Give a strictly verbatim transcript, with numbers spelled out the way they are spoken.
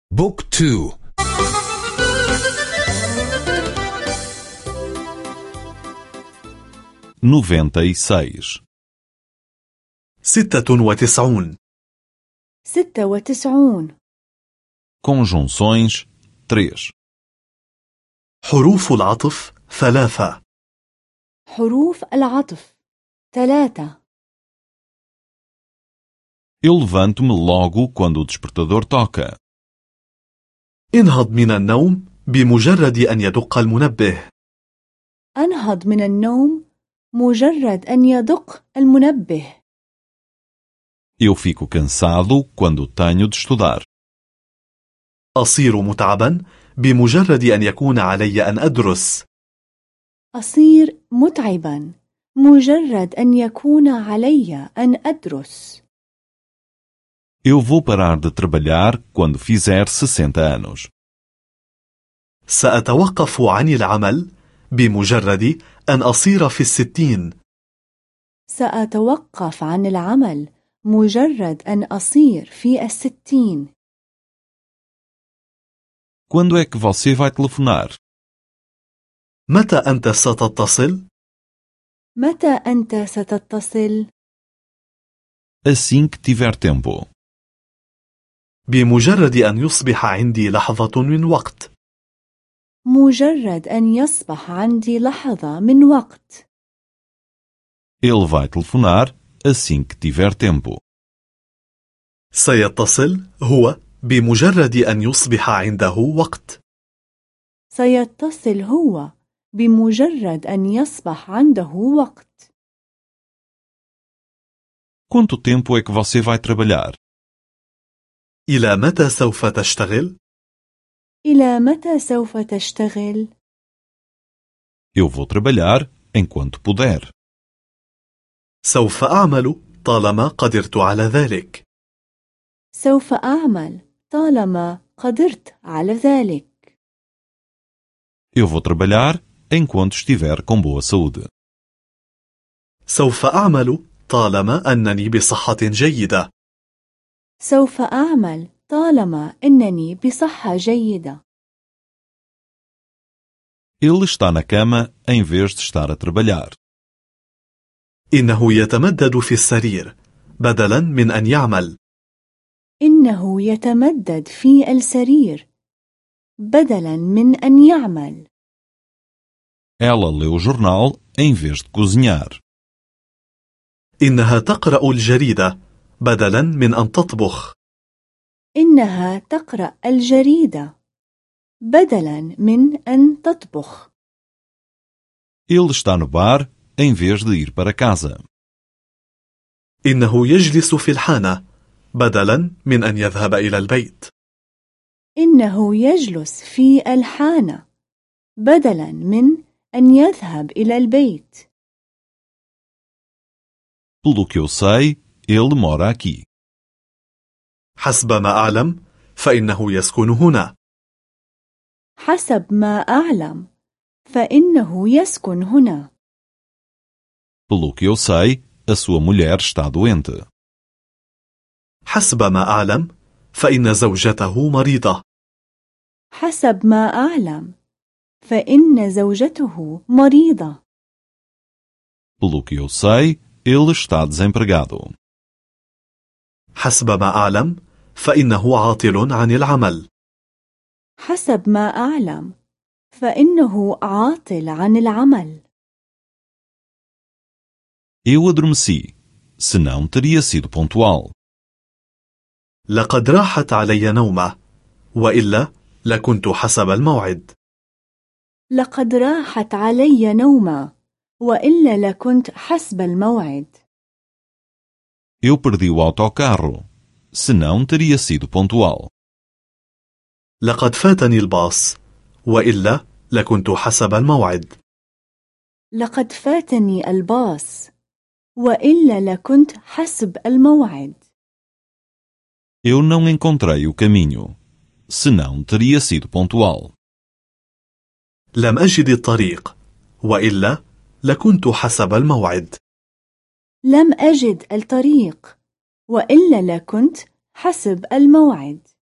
بوك تو. noventa e seis. ستة وتسعون. ستة وتسعون. Conjunções três. حروف العطف ثلاثة. حروف العطف ثلاثة. Eu levanto-me logo quando o despertador toca. انهض من النوم بمجرد أن يدق المنبه. أنهض من النوم مجرد أن يدق المنبه. Eu fico cansado quando tenho de estudar. أصير متعبا بمجرد أن يكون علي أن أدرس. أصير متعبا مجرد أن يكون علي أن أدرس. Eu vou parar de trabalhar quando fizer sessenta anos. سأتوقف عن العمل بمجرد أن أصير في الستين. سأتوقف عن العمل مجرد أن أصير في الستين. Quando é que você vai telefonar? متى أنت ستتصل؟ متى أنت ستتصل؟ Assim que tiver tempo. بمجرد أن يصبح عندي لحظة من وقت. مجرد أن يصبح عندي لحظة من وقت. Ele vai telefonar assim que tiver tempo. سيتصل هو بمجرد أن يصبح عنده وقت. سيتصل هو بمجرد أن يصبح عنده وقت. Quanto tempo é que você vai trabalhar? إلى متى سوف تشتغل؟ إلى متى سوف تشتغل؟ Eu vou trabalhar enquanto puder. سوف أعمل طالما قدرت على ذلك. سوف أعمل طالما قدرت على ذلك. Eu vou trabalhar enquanto estiver com boa saúde. سوف أعمل طالما أنني بصحة جيدة. سوف أعمل طالما أنني بصحة جيدة. Ele está na cama em vez de estar a trabalhar. إنه يتمدد في السرير بدلا من أن يعمل. إنه يتمدد في السرير بدلا من أن يعمل. Ela lê o jornal em vez de cozinhar. إنها تقرأ الجريدة بدلا من أن تطبخ. إنها تقرأ الجريدة بدلا من أن تطبخ. Ele está no bar em vez de ir para casa. إنه يجلس في الحانة بدلا من أن يذهب إلى البيت. إنه يجلس في الحانة بدلا من أن يذهب إلى البيت. Pelo que eu sei, ele mora aqui. حسب ما أعلم فإنه يسكن هنا. حسب ما أعلم فإنه يسكن هنا. Pelo que eu sei, a sua mulher está doente. حسب ما أعلم فإن زوجته مريضة. حسب ما أعلم فإن زوجته مريضة. Pelo que eu sei, ele está desempregado. حسب ما أعلم فإنه عاطل عن العمل. حسب ما أعلم فإنه عاطل عن العمل. Eu adormeci, senão teria sido pontual. لقد راحت علي نومة وإلا لكنت حسب الموعد. لقد راحت علي نومة وإلا لكنت حسب الموعد. Eu perdi o autocarro, senão teria sido pontual. لقد فاتني الباص وإلا لكنت حسب الموعد. لقد فاتني الباص وإلا لكنت حسب الموعد. Eu não encontrei o caminho, senão teria sido pontual. لم أجد الطريق وإلا لكنت حسب الموعد. لم أجد الطريق وإلا لكنت حسب الموعد.